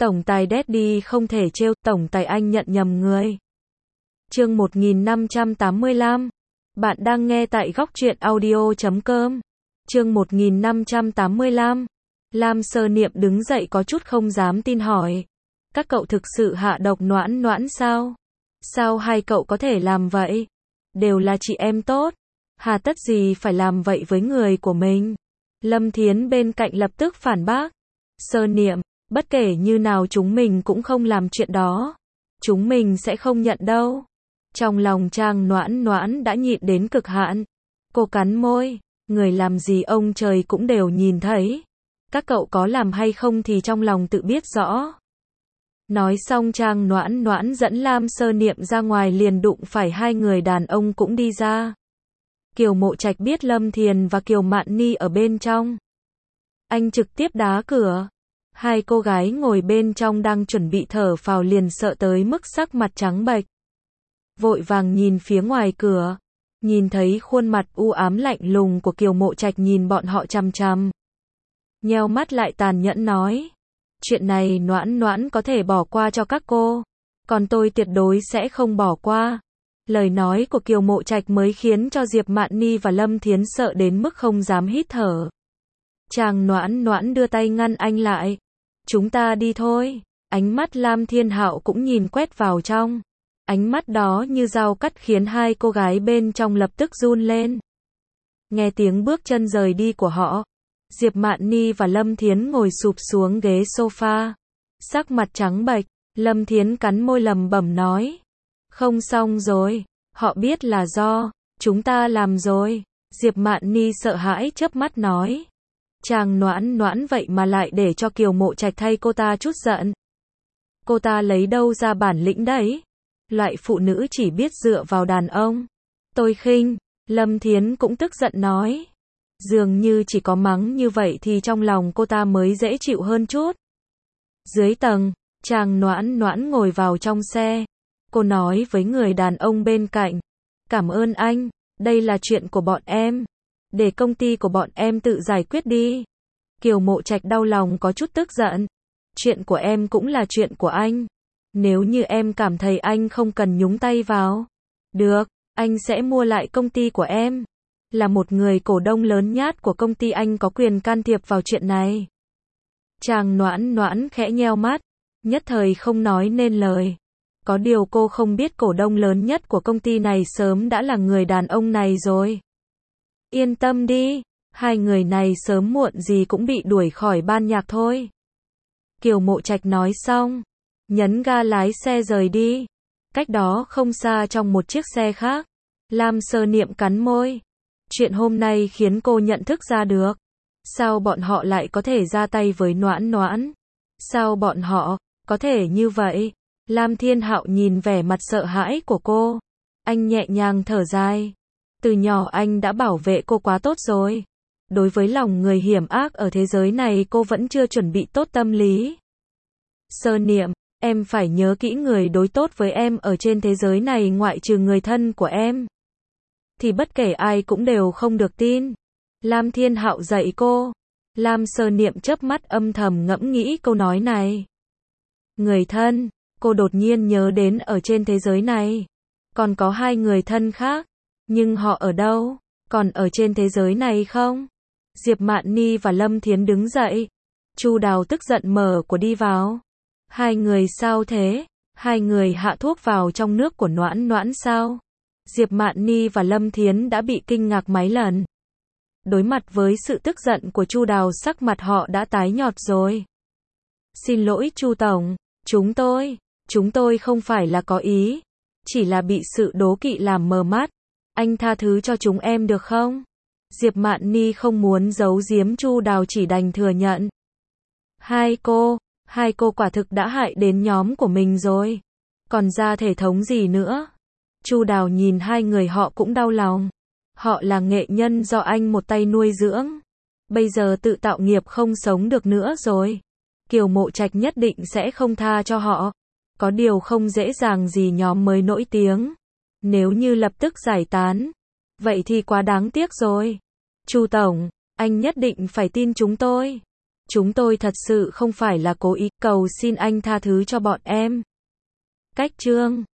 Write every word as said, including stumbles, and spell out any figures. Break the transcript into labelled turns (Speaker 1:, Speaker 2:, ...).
Speaker 1: Tổng tài Daddy không thể trêu, tổng tài anh nhận nhầm người. Chương một nghìn năm trăm tám mươi lăm. Bạn đang nghe tại góc truyện audio chấm com. Chương một nghìn năm trăm tám mươi lăm. Lam Sơ Niệm đứng dậy có chút không dám tin hỏi. Các cậu thực sự hạ độc Noãn Noãn sao? Sao hai cậu có thể làm vậy? Đều là chị em tốt. Hà tất gì phải làm vậy với người của mình? Lâm Thiến bên cạnh lập tức phản bác. Sơ Niệm, bất kể như nào chúng mình cũng không làm chuyện đó. Chúng mình sẽ không nhận đâu. Trong lòng Trang Noãn Noãn đã nhịn đến cực hạn. Cô cắn môi, người làm gì ông trời cũng đều nhìn thấy. Các cậu có làm hay không thì trong lòng tự biết rõ. Nói xong Trang Noãn Noãn dẫn Lam Sơ Niệm ra ngoài liền đụng phải hai người đàn ông cũng đi ra. Kiều Mộ Trạch biết Lâm Thiền và Kiều Mạn Ni ở bên trong. Anh trực tiếp đá cửa. Hai cô gái ngồi bên trong đang chuẩn bị thở phào liền sợ tới mức sắc mặt trắng bệch. Vội vàng nhìn phía ngoài cửa. Nhìn thấy khuôn mặt u ám lạnh lùng của Kiều Mộ Trạch nhìn bọn họ chằm chằm. Nheo mắt lại tàn nhẫn nói. Chuyện này Noãn Noãn có thể bỏ qua cho các cô. Còn tôi tuyệt đối sẽ không bỏ qua. Lời nói của Kiều Mộ Trạch mới khiến cho Diệp Mạn Ni và Lâm Thiến sợ đến mức không dám hít thở. Chàng Noãn Noãn đưa tay ngăn anh lại. Chúng ta đi thôi. Ánh mắt Lam Thiên Hạo cũng nhìn quét vào trong. Ánh mắt đó như dao cắt khiến hai cô gái bên trong lập tức run lên. Nghe tiếng bước chân rời đi của họ. Diệp Mạn Ni và Lâm Thiến ngồi sụp xuống ghế sofa. Sắc mặt trắng bệch. Lâm Thiến cắn môi lẩm bẩm nói. Không xong rồi. Họ biết là do chúng ta làm rồi. Diệp Mạn Ni sợ hãi chớp mắt nói. Chàng Noãn Noãn vậy mà lại để cho Kiều Mộ Trạch thay cô ta chút giận. Cô ta lấy đâu ra bản lĩnh đấy? Loại phụ nữ chỉ biết dựa vào đàn ông. Tôi khinh. Lâm Thiến cũng tức giận nói. Dường như chỉ có mắng như vậy thì trong lòng cô ta mới dễ chịu hơn chút. Dưới tầng, chàng Noãn Noãn ngồi vào trong xe. Cô nói với người đàn ông bên cạnh. Cảm ơn anh, đây là chuyện của bọn em. Để công ty của bọn em tự giải quyết đi. Kiều Mộ Trạch đau lòng có chút tức giận. Chuyện của em cũng là chuyện của anh. Nếu như em cảm thấy anh không cần nhúng tay vào. Được, anh sẽ mua lại công ty của em. Là một người cổ đông lớn nhát của công ty anh có quyền can thiệp vào chuyện này. Chàng Noãn Noãn khẽ nheo mắt. Nhất thời không nói nên lời. Có điều cô không biết cổ đông lớn nhất của công ty này sớm đã là người đàn ông này rồi. Yên tâm đi, hai người này sớm muộn gì cũng bị đuổi khỏi ban nhạc thôi. Kiều Mộ Trạch nói xong, nhấn ga lái xe rời đi. Cách đó không xa trong một chiếc xe khác, Lam Sơ Niệm cắn môi. Chuyện hôm nay khiến cô nhận thức ra được. Sao bọn họ lại có thể ra tay với Noãn Noãn? Sao bọn họ có thể như vậy? Lam Thiên Hạo nhìn vẻ mặt sợ hãi của cô. Anh nhẹ nhàng thở dài. Từ nhỏ anh đã bảo vệ cô quá tốt rồi. Đối với lòng người hiểm ác ở thế giới này cô vẫn chưa chuẩn bị tốt tâm lý. Sơ Niệm, em phải nhớ kỹ người đối tốt với em ở trên thế giới này ngoại trừ người thân của em. Thì bất kể ai cũng đều không được tin. Lam Thiên Hạo dạy cô. Lam Sơ Niệm chớp mắt âm thầm ngẫm nghĩ câu nói này. Người thân, cô đột nhiên nhớ đến ở trên thế giới này. Còn có hai người thân khác. Nhưng họ ở đâu? Còn ở trên thế giới này không? Diệp Mạn Ni và Lâm Thiến đứng dậy. Chu Đào tức giận mở của đi vào. Hai người sao thế? Hai người hạ thuốc vào trong nước của Noãn Noãn sao? Diệp Mạn Ni và Lâm Thiến đã bị kinh ngạc mấy lần. Đối mặt với sự tức giận của Chu Đào sắc mặt họ đã tái nhợt rồi. Xin lỗi Chu Tổng, chúng tôi, chúng tôi không phải là có ý. Chỉ là bị sự đố kỵ làm mờ mắt. Anh tha thứ cho chúng em được không? Diệp Mạn Ni không muốn giấu giếm Chu Đào chỉ đành thừa nhận. Hai cô, hai cô quả thực đã hại đến nhóm của mình rồi. Còn ra thể thống gì nữa? Chu Đào nhìn hai người họ cũng đau lòng. Họ là nghệ nhân do anh một tay nuôi dưỡng. Bây giờ tự tạo nghiệp không sống được nữa rồi. Kiều Mộ Trạch nhất định sẽ không tha cho họ. Có điều không dễ dàng gì nhóm mới nổi tiếng. Nếu như lập tức giải tán, vậy thì quá đáng tiếc rồi. Chu Tổng, anh nhất định phải tin chúng tôi. Chúng tôi thật sự không phải là cố ý, cầu xin anh tha thứ cho bọn em. Cách chương